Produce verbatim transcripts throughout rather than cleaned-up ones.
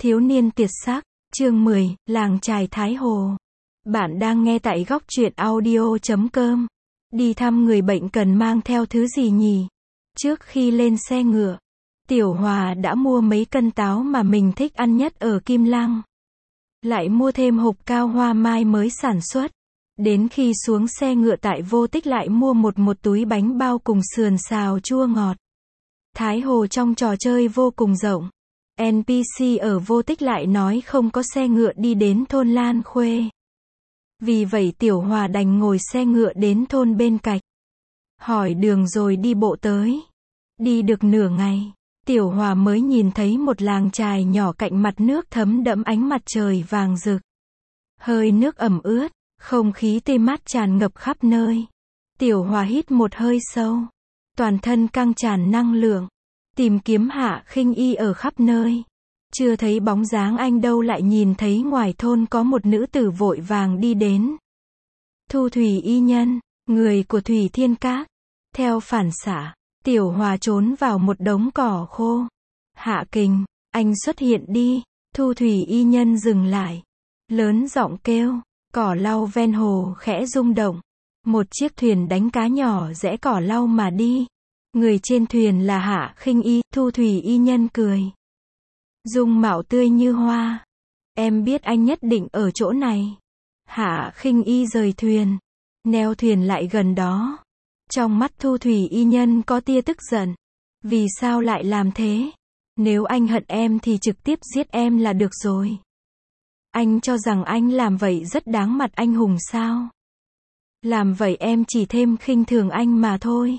Thiếu niên tuyệt sắc, chương mười, làng chài Thái Hồ. Bạn đang nghe tại góc truyện audio chấm com. Đi thăm người bệnh cần mang theo thứ gì nhỉ? Trước khi lên xe ngựa, Tiểu Hòa đã mua mấy cân táo mà mình thích ăn nhất ở Kim Lăng. Lại mua thêm hộp cao hoa mai mới sản xuất. Đến khi xuống xe ngựa tại Vô Tích lại mua một một túi bánh bao cùng sườn xào chua ngọt. Thái Hồ trong trò chơi vô cùng rộng. en pê xê ở Vô Tích lại nói không có xe ngựa đi đến thôn Lan Khuê. Vì vậy Tiểu Hòa đành ngồi xe ngựa đến thôn bên cạnh. Hỏi đường rồi đi bộ tới. Đi được nửa ngày, Tiểu Hòa mới nhìn thấy một làng chài nhỏ cạnh mặt nước thấm đẫm ánh mặt trời vàng rực. Hơi nước ẩm ướt, không khí tươi mát tràn ngập khắp nơi. Tiểu Hòa hít một hơi sâu, toàn thân căng tràn năng lượng. Tìm kiếm Hạ Khinh Y ở khắp nơi. Chưa thấy bóng dáng anh đâu, lại nhìn thấy ngoài thôn có một nữ tử vội vàng đi đến. Thu Thủy y nhân, người của Thủy Thiên Các. Theo phản xạ, Tiểu Hòa trốn vào một đống cỏ khô. Hạ Kình, anh xuất hiện đi. Thu Thủy y nhân dừng lại, lớn giọng kêu. Cỏ lau ven hồ khẽ rung động. Một chiếc thuyền đánh cá nhỏ rẽ cỏ lau mà đi. Người trên thuyền là Hạ Khinh Y. Thu Thủy y nhân cười, dung mạo tươi như hoa. Em biết anh nhất định ở chỗ này. Hạ Khinh Y rời thuyền, neo thuyền lại gần đó. Trong mắt Thu Thủy y nhân có tia tức giận. Vì sao lại làm thế? Nếu anh hận em thì trực tiếp giết em là được rồi. Anh cho rằng anh làm vậy rất đáng mặt anh hùng sao? Làm vậy em chỉ thêm khinh thường anh mà thôi.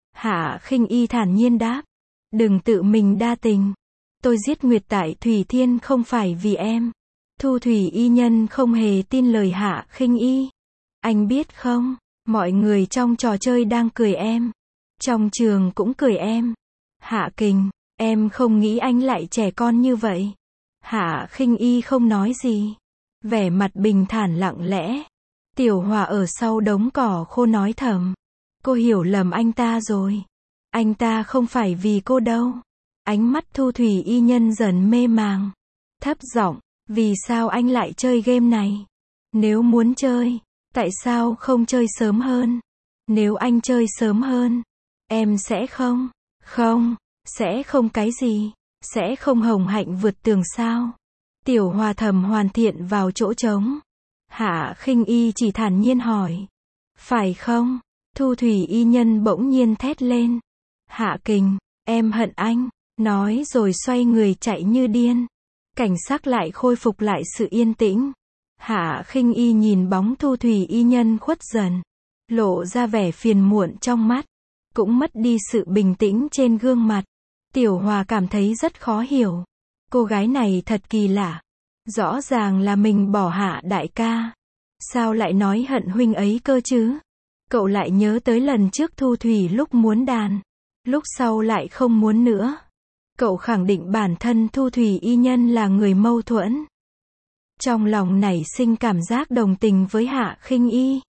Hạ Khinh Y thản nhiên đáp. Đừng tự mình đa tình. Tôi giết Nguyệt tại Thủy Thiên không phải vì em. Thu Thủy y nhân không hề tin lời Hạ Khinh Y. Anh biết không, mọi người trong trò chơi đang cười em. Trong trường cũng cười em. Hạ Kình, em không nghĩ anh lại trẻ con như vậy. Hạ Khinh Y không nói gì, vẻ mặt bình thản lặng lẽ. Tiểu Hòa ở sau đống cỏ khô nói thầm. Cô hiểu lầm anh ta rồi. Anh ta không phải vì cô đâu. Ánh mắt Thu Thủy y nhân dần mê màng. Thấp giọng, vì sao anh lại chơi game này? Nếu muốn chơi, tại sao không chơi sớm hơn? Nếu anh chơi sớm hơn, em sẽ không, không, sẽ không cái gì, sẽ không hồng hạnh vượt tường sao? Tiểu Hòa thầm hoàn thiện vào chỗ trống. Hạ Khinh Y chỉ thản nhiên hỏi. Phải không? Thu Thủy y nhân bỗng nhiên thét lên. Hạ Kình, em hận anh. Nói rồi xoay người chạy như điên. Cảnh sắc lại khôi phục lại sự yên tĩnh. Hạ Khinh Y nhìn bóng Thu Thủy y nhân khuất dần, lộ ra vẻ phiền muộn trong mắt, cũng mất đi sự bình tĩnh trên gương mặt. Tiểu Hòa cảm thấy rất khó hiểu. Cô gái này thật kỳ lạ. Rõ ràng là mình bỏ Hạ đại ca. Sao lại nói hận huynh ấy cơ chứ? Cậu lại nhớ tới lần trước Thu Thủy lúc muốn đàn, lúc sau lại không muốn nữa. Cậu khẳng định bản thân Thu Thủy y nhân là người mâu thuẫn. Trong lòng nảy sinh cảm giác đồng tình với Hạ Khinh Y.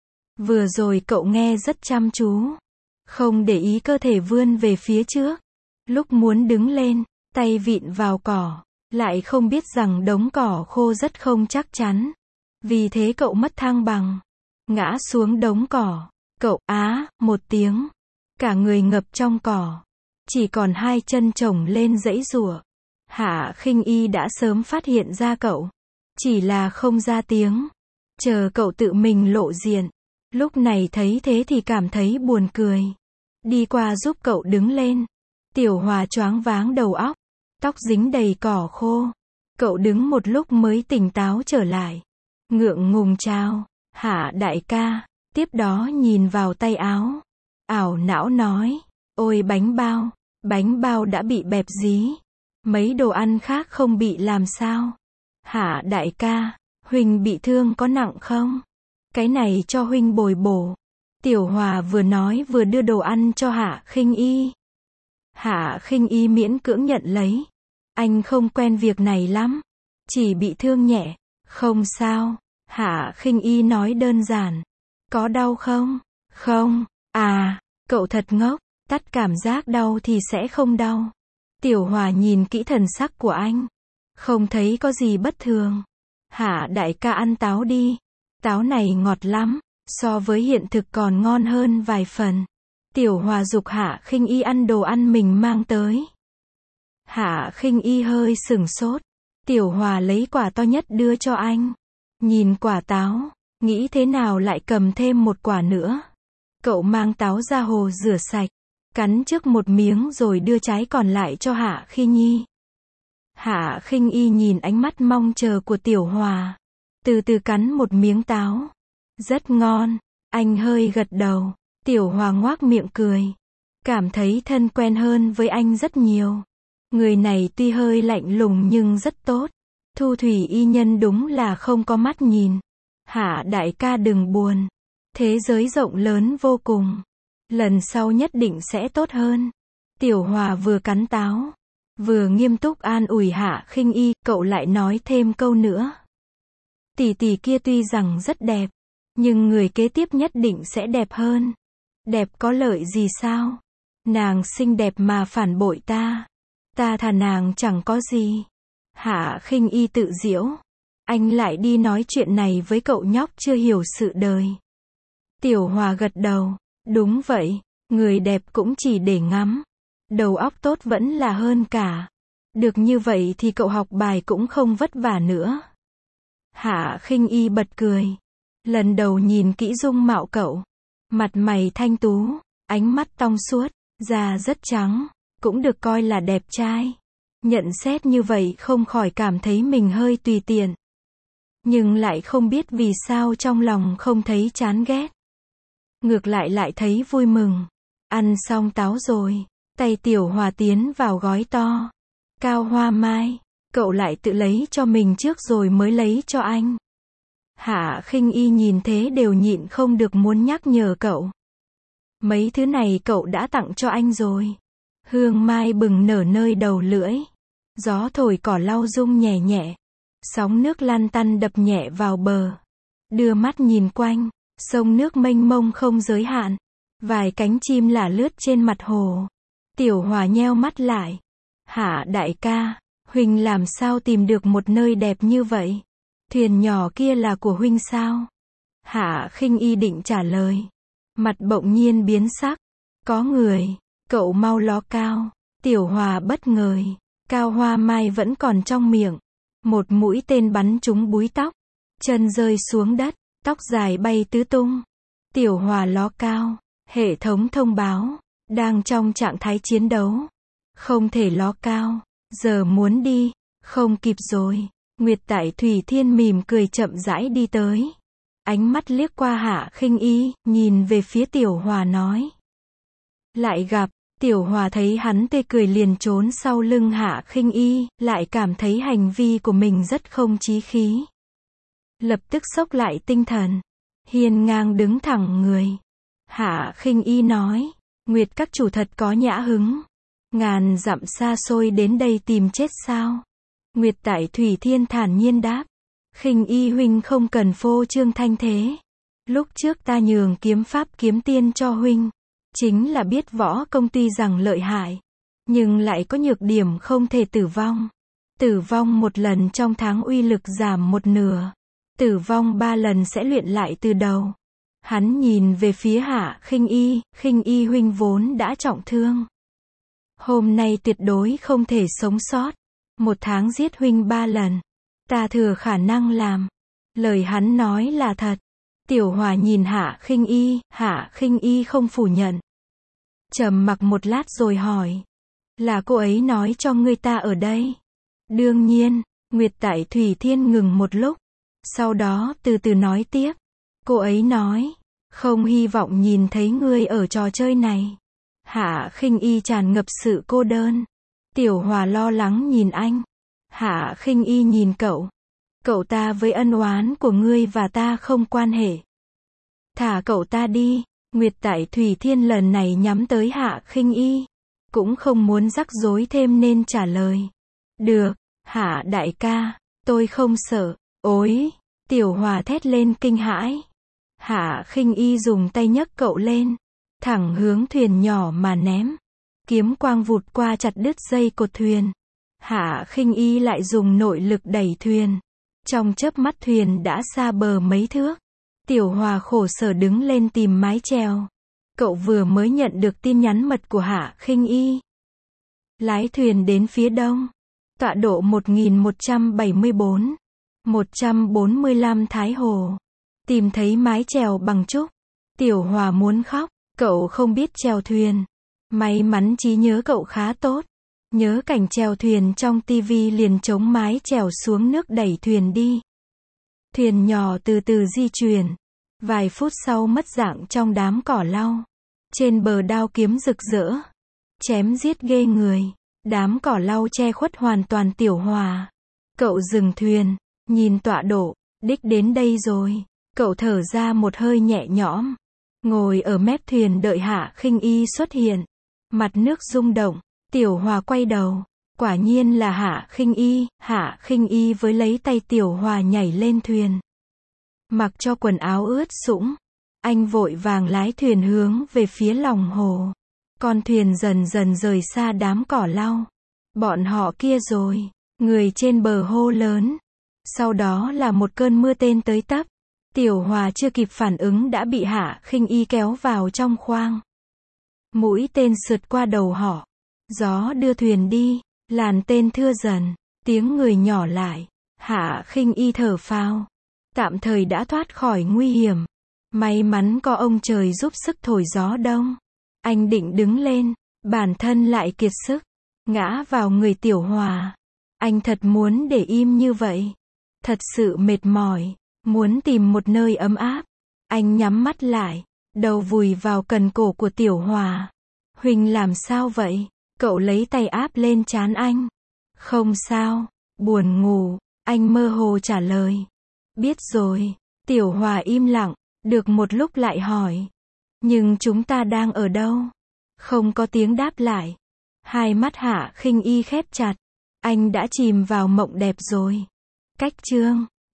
Vừa rồi cậu nghe rất chăm chú, không để ý cơ thể vươn về phía trước. Lúc muốn đứng lên, tay vịn vào cỏ, lại không biết rằng đống cỏ khô rất không chắc chắn. Vì thế cậu mất thăng bằng, ngã xuống đống cỏ. Cậu á, một tiếng, cả người ngập trong cỏ, chỉ còn hai chân chồng lên giãy giụa. Hạ Khinh Y đã sớm phát hiện ra cậu, chỉ là không ra tiếng, chờ cậu tự mình lộ diện. Lúc này thấy thế thì cảm thấy buồn cười, đi qua giúp cậu đứng lên. Tiểu Hòa choáng váng đầu óc, tóc dính đầy cỏ khô. Cậu đứng một lúc mới tỉnh táo trở lại, ngượng ngùng chào, Hạ đại ca. Tiếp đó nhìn vào tay áo, ảo não nói, ôi bánh bao, bánh bao đã bị bẹp dí. Mấy đồ ăn khác không bị làm sao? Hạ đại ca, huynh bị thương có nặng không? Cái này cho huynh bồi bổ. Tiểu Hòa vừa nói vừa đưa đồ ăn cho Hạ Khinh Y. Hạ Khinh Y miễn cưỡng nhận lấy. Anh không quen việc này lắm, chỉ bị thương nhẹ. Không sao. Hạ Khinh Y nói đơn giản. Có đau không? Không. À, cậu thật ngốc, tắt cảm giác đau thì sẽ không đau. Tiểu Hòa nhìn kỹ thần sắc của anh. Không thấy có gì bất thường. Hạ đại ca ăn táo đi. Táo này ngọt lắm, so với hiện thực còn ngon hơn vài phần. Tiểu Hòa giục Hạ Khinh Y ăn đồ ăn mình mang tới. Hạ Khinh Y hơi sửng sốt. Tiểu Hòa lấy quả to nhất đưa cho anh. Nhìn quả táo, nghĩ thế nào lại cầm thêm một quả nữa. Cậu mang táo ra hồ rửa sạch, cắn trước một miếng rồi đưa trái còn lại cho Hạ Khinh Y. Hạ Khinh Y nhìn ánh mắt mong chờ của Tiểu Hòa, từ từ cắn một miếng táo. Rất ngon, anh hơi gật đầu. Tiểu Hòa ngoác miệng cười, cảm thấy thân quen hơn với anh rất nhiều. Người này tuy hơi lạnh lùng nhưng rất tốt. Thu thủy y nhân đúng là không có mắt nhìn. Hạ đại ca đừng buồn. Thế giới rộng lớn vô cùng. Lần sau nhất định sẽ tốt hơn. Tiểu Hòa vừa cắn táo, vừa nghiêm túc an ủi Hạ Khinh Y, cậu lại nói thêm câu nữa. Tỷ tỷ kia tuy rằng rất đẹp, nhưng người kế tiếp nhất định sẽ đẹp hơn. Đẹp có lợi gì sao? Nàng xinh đẹp mà phản bội ta. Ta thà nàng chẳng có gì. Hạ Khinh Y tự giễu. Anh lại đi nói chuyện này với cậu nhóc chưa hiểu sự đời. Tiểu Hòa gật đầu. Đúng vậy, người đẹp cũng chỉ để ngắm. Đầu óc tốt vẫn là hơn cả. Được như vậy thì cậu học bài cũng không vất vả nữa. Hạ Khinh Y bật cười. Lần đầu nhìn kỹ dung mạo cậu. Mặt mày thanh tú, ánh mắt tong suốt, da rất trắng, cũng được coi là đẹp trai. Nhận xét như vậy không khỏi cảm thấy mình hơi tùy tiện. Nhưng lại không biết vì sao trong lòng không thấy chán ghét. Ngược lại lại thấy vui mừng. Ăn xong táo rồi, tay Tiểu Hòa tiến vào gói to. Cao hoa mai, cậu lại tự lấy cho mình trước rồi mới lấy cho anh. Hạ Khinh Y nhìn thế đều nhịn không được muốn nhắc nhở cậu. Mấy thứ này cậu đã tặng cho anh rồi. Hương mai bừng nở nơi đầu lưỡi. Gió thổi cỏ lau rung nhẹ nhẹ. Sóng nước lăn tăn đập nhẹ vào bờ. Đưa mắt nhìn quanh, sông nước mênh mông không giới hạn. Vài cánh chim lả lướt trên mặt hồ. Tiểu Hòa nheo mắt lại. Hạ đại ca, huynh làm sao tìm được một nơi đẹp như vậy? Thuyền nhỏ kia là của huynh sao? Hạ Khinh Y định trả lời. Mặt bỗng nhiên biến sắc. Có người, cậu mau ló cao. Tiểu Hòa bất ngờ. Cao hoa mai vẫn còn trong miệng. Một mũi tên bắn trúng búi tóc. Chân rơi xuống đất, tóc dài bay tứ tung. Tiểu Hòa ló cao. Hệ thống thông báo. Đang trong trạng thái chiến đấu. Không thể ló cao. Giờ muốn đi. Không kịp rồi. Nguyệt Tại Thủy Thiên mỉm cười chậm rãi đi tới. Ánh mắt liếc qua Hạ Khinh Y, nhìn về phía Tiểu Hòa nói. Lại gặp. Tiểu Hòa thấy hắn tê cười liền trốn sau lưng Hạ Khinh Y, lại cảm thấy hành vi của mình rất không chí khí. Lập tức xốc lại tinh thần. Hiên ngang đứng thẳng người. Hạ Khinh Y nói. Nguyệt các chủ thật có nhã hứng. Ngàn dặm xa xôi đến đây tìm chết sao? Nguyệt Tại Thủy Thiên thản nhiên đáp. Khinh Y huynh không cần phô trương thanh thế. Lúc trước ta nhường kiếm pháp kiếm tiên cho huynh. Chính là biết võ công tuy rằng lợi hại. Nhưng lại có nhược điểm không thể tử vong. Tử vong một lần trong tháng uy lực giảm một nửa. Tử vong ba lần sẽ luyện lại từ đầu. Hắn nhìn về phía Hạ Khinh Y. Khinh Y huynh vốn đã trọng thương. Hôm nay tuyệt đối không thể sống sót. Một tháng giết huynh ba lần. Ta thừa khả năng làm. Lời hắn nói là thật. Tiểu Hòa nhìn Hạ Khinh Y. Hạ Khinh Y không phủ nhận. Trầm mặc một lát rồi hỏi. Là cô ấy nói cho ngươi ta ở đây? Đương nhiên. Nguyệt Tại Thủy Thiên ngừng một lúc. Sau đó từ từ nói tiếp. Cô ấy nói. Không hy vọng nhìn thấy ngươi ở trò chơi này. Hạ Khinh Y tràn ngập sự cô đơn. Tiểu Hòa lo lắng nhìn anh. Hạ Khinh Y nhìn cậu. Cậu ta với ân oán của ngươi và ta không quan hệ. Thả cậu ta đi. Nguyệt Tại Thủy Thiên lần này nhắm tới Hạ Khinh Y. Cũng không muốn rắc rối thêm nên trả lời. Được, Hạ đại ca, tôi không sợ. Ôi, Tiểu Hòa thét lên kinh hãi. Hạ Khinh Y dùng tay nhấc cậu lên. Thẳng hướng thuyền nhỏ mà ném. Kiếm quang vụt qua chặt đứt dây cột thuyền. Hạ Khinh Y lại dùng nội lực đẩy thuyền. Trong chớp mắt thuyền đã xa bờ mấy thước. Tiểu Hòa khổ sở đứng lên tìm mái chèo. Cậu vừa mới nhận được tin nhắn mật của Hạ Khinh Y. Lái thuyền đến phía đông. Tọa độ một nghìn một trăm bảy mươi bốn, một trăm bốn mươi lăm Thái Hồ. Tìm thấy mái chèo bằng trúc. Tiểu Hòa muốn khóc. Cậu không biết chèo thuyền. May mắn trí nhớ cậu khá tốt. Nhớ cảnh chèo thuyền trong tivi liền chống mái chèo xuống nước đẩy thuyền đi. Thuyền nhỏ từ từ di chuyển. Vài phút sau mất dạng trong đám cỏ lau. Trên bờ đao kiếm rực rỡ. Chém giết ghê người. Đám cỏ lau che khuất hoàn toàn Tiểu Hòa. Cậu dừng thuyền. Nhìn tọa độ. Đích đến đây rồi. Cậu thở ra một hơi nhẹ nhõm. Ngồi ở mép thuyền đợi Hạ Khinh Y xuất hiện. Mặt nước rung động. Tiểu Hòa quay đầu. Quả nhiên là Hạ Khinh Y. Hạ Khinh Y với lấy tay Tiểu Hòa nhảy lên thuyền. Mặc cho quần áo ướt sũng. Anh vội vàng lái thuyền hướng về phía lòng hồ. Con thuyền dần dần rời xa đám cỏ lau. Bọn họ kia rồi. Người trên bờ hô lớn. Sau đó là một cơn mưa tên tới tấp. Tiểu Hòa chưa kịp phản ứng đã bị Hạ Khinh Y kéo vào trong khoang. Mũi tên sượt qua đầu họ. Gió đưa thuyền đi. Làn tên thưa dần. Tiếng người nhỏ lại. Hạ Khinh Y thở phào. Tạm thời đã thoát khỏi nguy hiểm. May mắn có ông trời giúp sức thổi gió đông. Anh định đứng lên. Bản thân lại kiệt sức. Ngã vào người Tiểu Hòa. Anh thật muốn để im như vậy. Thật sự mệt mỏi. Muốn tìm một nơi ấm áp. Anh nhắm mắt lại. Đầu vùi vào cần cổ của Tiểu Hòa. Huỳnh làm sao vậy? Cậu lấy tay áp lên trán anh. Không sao. Buồn ngủ. Anh mơ hồ trả lời. Biết rồi. Tiểu Hòa im lặng. Được một lúc lại hỏi. Nhưng chúng ta đang ở đâu? Không có tiếng đáp lại. Hai mắt Hạ Khinh Y khép chặt. Anh đã chìm vào mộng đẹp rồi. Cách chương